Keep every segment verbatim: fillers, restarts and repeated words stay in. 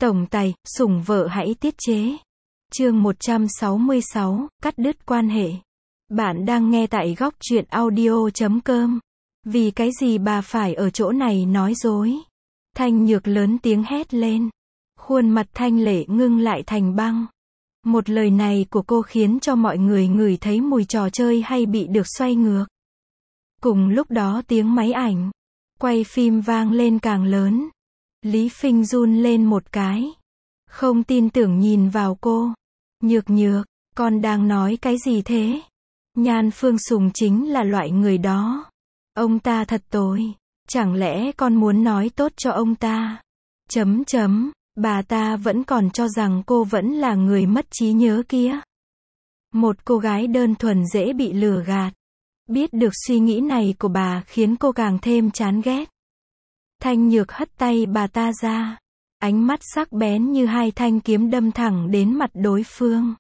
Tổng tài, sủng vợ hãy tiết chế. Chương một trăm sáu mươi sáu, cắt đứt quan hệ. Bạn đang nghe tại góc truyện audio chấm com. Vì cái gì bà phải ở chỗ này nói dối? Thanh Nhược lớn tiếng hét lên. Khuôn mặt Thanh Lệ ngưng lại thành băng. Một lời này của cô khiến cho mọi người ngửi thấy mùi trò chơi hay bị được xoay ngược. Cùng lúc đó tiếng máy ảnh quay phim vang lên càng lớn. Lý Phinh run lên một cái. Không tin tưởng nhìn vào cô. Nhược nhược, con đang nói cái gì thế? Nhan Phương Sùng chính là loại người đó. Ông ta thật tồi. Chẳng lẽ con muốn nói tốt cho ông ta? Chấm chấm, bà ta vẫn còn cho rằng cô vẫn là người mất trí nhớ kia. Một cô gái đơn thuần dễ bị lừa gạt. Biết được suy nghĩ này của bà khiến cô càng thêm chán ghét. Thanh Nhược hất tay bà ta ra. Ánh mắt sắc bén như hai thanh kiếm đâm thẳng đến mặt đối phương.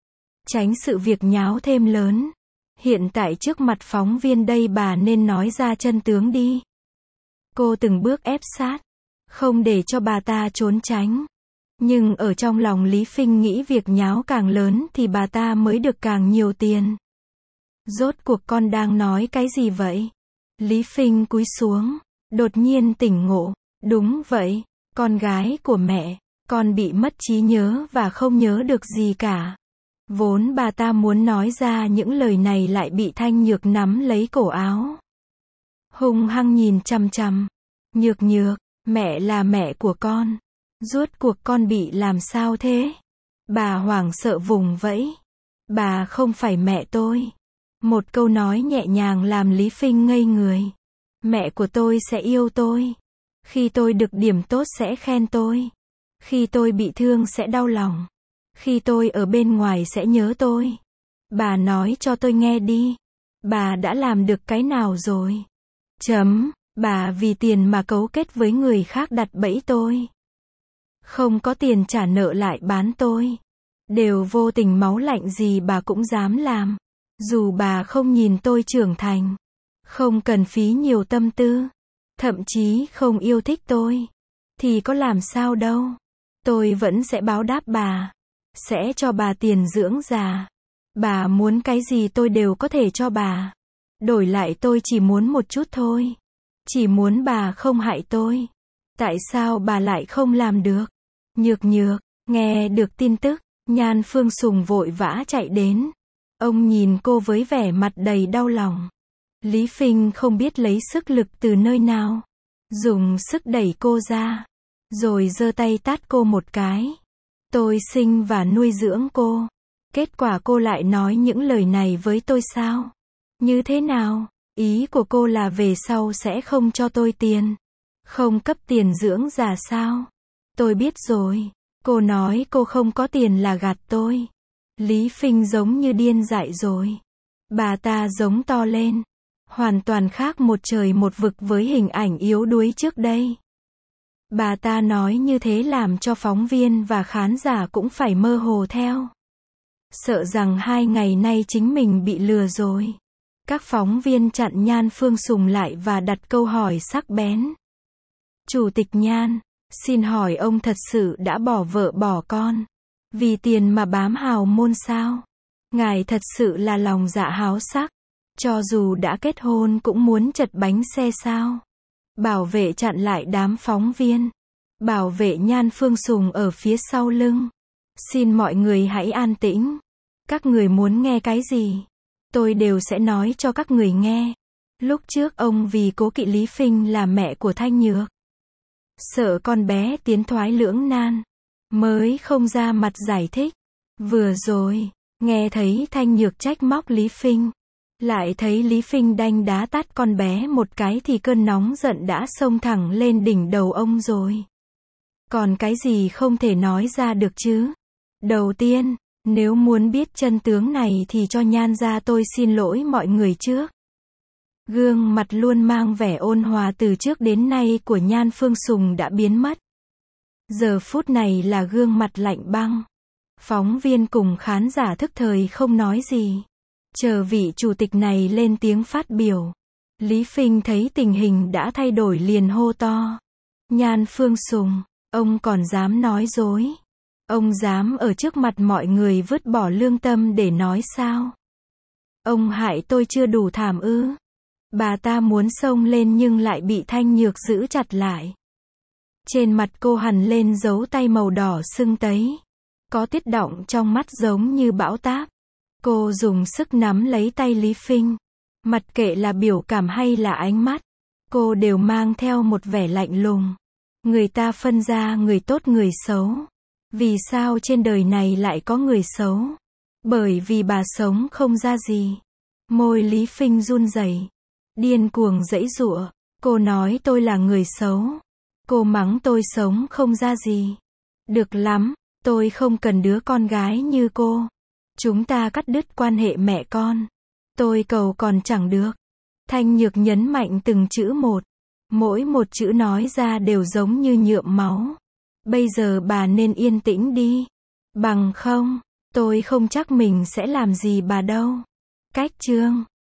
Tránh sự việc nháo thêm lớn. Hiện tại trước mặt phóng viên đây bà nên nói ra chân tướng đi. Cô từng bước ép sát. Không để cho bà ta trốn tránh. Nhưng ở trong lòng Lý Phinh nghĩ việc nháo càng lớn thì bà ta mới được càng nhiều tiền. Rốt cuộc con đang nói cái gì vậy? Lý Phinh cúi xuống. Đột nhiên tỉnh ngộ. Đúng vậy, con gái của mẹ, con bị mất trí nhớ và không nhớ được gì cả. Vốn bà ta muốn nói ra những lời này lại bị Thanh Nhược nắm lấy cổ áo. Hung hăng nhìn chằm chằm. Nhược nhược, mẹ là mẹ của con. Rốt cuộc con bị làm sao thế? Bà hoảng sợ vùng vẫy. Bà không phải mẹ tôi. Một câu nói nhẹ nhàng làm Lý Phinh ngây người. Mẹ của tôi sẽ yêu tôi. Khi tôi được điểm tốt sẽ khen tôi. Khi tôi bị thương sẽ đau lòng. Khi tôi ở bên ngoài sẽ nhớ tôi. Bà nói cho tôi nghe đi. Bà đã làm được cái nào rồi? Chấm, bà vì tiền mà cấu kết với người khác đặt bẫy tôi. Không có tiền trả nợ lại bán tôi. Đều vô tình máu lạnh gì bà cũng dám làm. Dù bà không nhìn tôi trưởng thành. Không cần phí nhiều tâm tư. Thậm chí không yêu thích tôi. Thì có làm sao đâu. Tôi vẫn sẽ báo đáp bà. Sẽ cho bà tiền dưỡng già. Bà muốn cái gì tôi đều có thể cho bà. Đổi lại tôi chỉ muốn một chút thôi. Chỉ muốn bà không hại tôi. Tại sao bà lại không làm được? Nhược nhược, nghe được tin tức, Nhan Phương Sùng vội vã chạy đến. Ông nhìn cô với vẻ mặt đầy đau lòng. Lý Phinh không biết lấy sức lực từ nơi nào. Dùng sức đẩy cô ra. Rồi giơ tay tát cô một cái. Tôi sinh và nuôi dưỡng cô. Kết quả cô lại nói những lời này với tôi sao? Như thế nào? Ý của cô là về sau sẽ không cho tôi tiền. Không cấp tiền dưỡng già sao? Tôi biết rồi. Cô nói cô không có tiền là gạt tôi. Lý Phinh giống như điên dại rồi. Bà ta giống to lên. Hoàn toàn khác một trời một vực với hình ảnh yếu đuối trước đây. Bà ta nói như thế làm cho phóng viên và khán giả cũng phải mơ hồ theo. Sợ rằng hai ngày nay chính mình bị lừa rồi. Các phóng viên chặn Nhan Phương Sùng lại và đặt câu hỏi sắc bén. Chủ tịch Nhan, xin hỏi ông thật sự đã bỏ vợ bỏ con. Vì tiền mà bám hào môn sao? Ngài thật sự là lòng dạ háo sắc. Cho dù đã kết hôn cũng muốn chật bánh xe sao? Bảo vệ chặn lại đám phóng viên. Bảo vệ Nhan Phương Sùng ở phía sau lưng. Xin mọi người hãy an tĩnh. Các người muốn nghe cái gì? Tôi đều sẽ nói cho các người nghe. Lúc trước ông vì cố kỵ Lý Phinh là mẹ của Thanh Nhược. Sợ con bé tiến thoái lưỡng nan. Mới không ra mặt giải thích. Vừa rồi, nghe thấy Thanh Nhược trách móc Lý Phinh. Lại thấy Lý Phinh đanh đá tát con bé một cái thì cơn nóng giận đã xông thẳng lên đỉnh đầu ông rồi. Còn cái gì không thể nói ra được chứ? Đầu tiên, nếu muốn biết chân tướng này thì cho Nhan ra tôi xin lỗi mọi người trước. Gương mặt luôn mang vẻ ôn hòa từ trước đến nay của Nhan Phương Sùng đã biến mất. Giờ phút này là gương mặt lạnh băng. Phóng viên cùng khán giả thức thời không nói gì. Chờ vị chủ tịch này lên tiếng phát biểu. Lý Phinh thấy tình hình đã thay đổi liền hô to. Nhan Phương Sùng, Ông còn dám nói dối. Ông dám ở trước mặt mọi người vứt bỏ lương tâm để nói sao? Ông hại tôi chưa đủ thảm ư? Bà ta muốn xông lên nhưng lại bị Thanh Nhược giữ chặt lại. Trên mặt cô hằn lên dấu tay màu đỏ sưng tấy. Có tiết đọng trong mắt giống như bão táp. Cô dùng sức nắm lấy tay Lý Phinh. Mặc kệ là biểu cảm hay là ánh mắt, cô đều mang theo một vẻ lạnh lùng. Người ta phân ra người tốt người xấu. Vì sao trên đời này lại có người xấu? Bởi vì bà sống không ra gì. Môi Lý Phinh run rẩy, điên cuồng giãy giụa. Cô nói tôi là người xấu. Cô mắng tôi sống không ra gì. Được lắm, tôi không cần đứa con gái như cô. Chúng ta cắt đứt quan hệ mẹ con. Tôi cầu còn chẳng được. Thanh Nhược nhấn mạnh từng chữ một. Mỗi một chữ nói ra đều giống như nhuộm máu. Bây giờ bà nên yên tĩnh đi. Bằng không, tôi không chắc mình sẽ làm gì bà đâu. Cách chương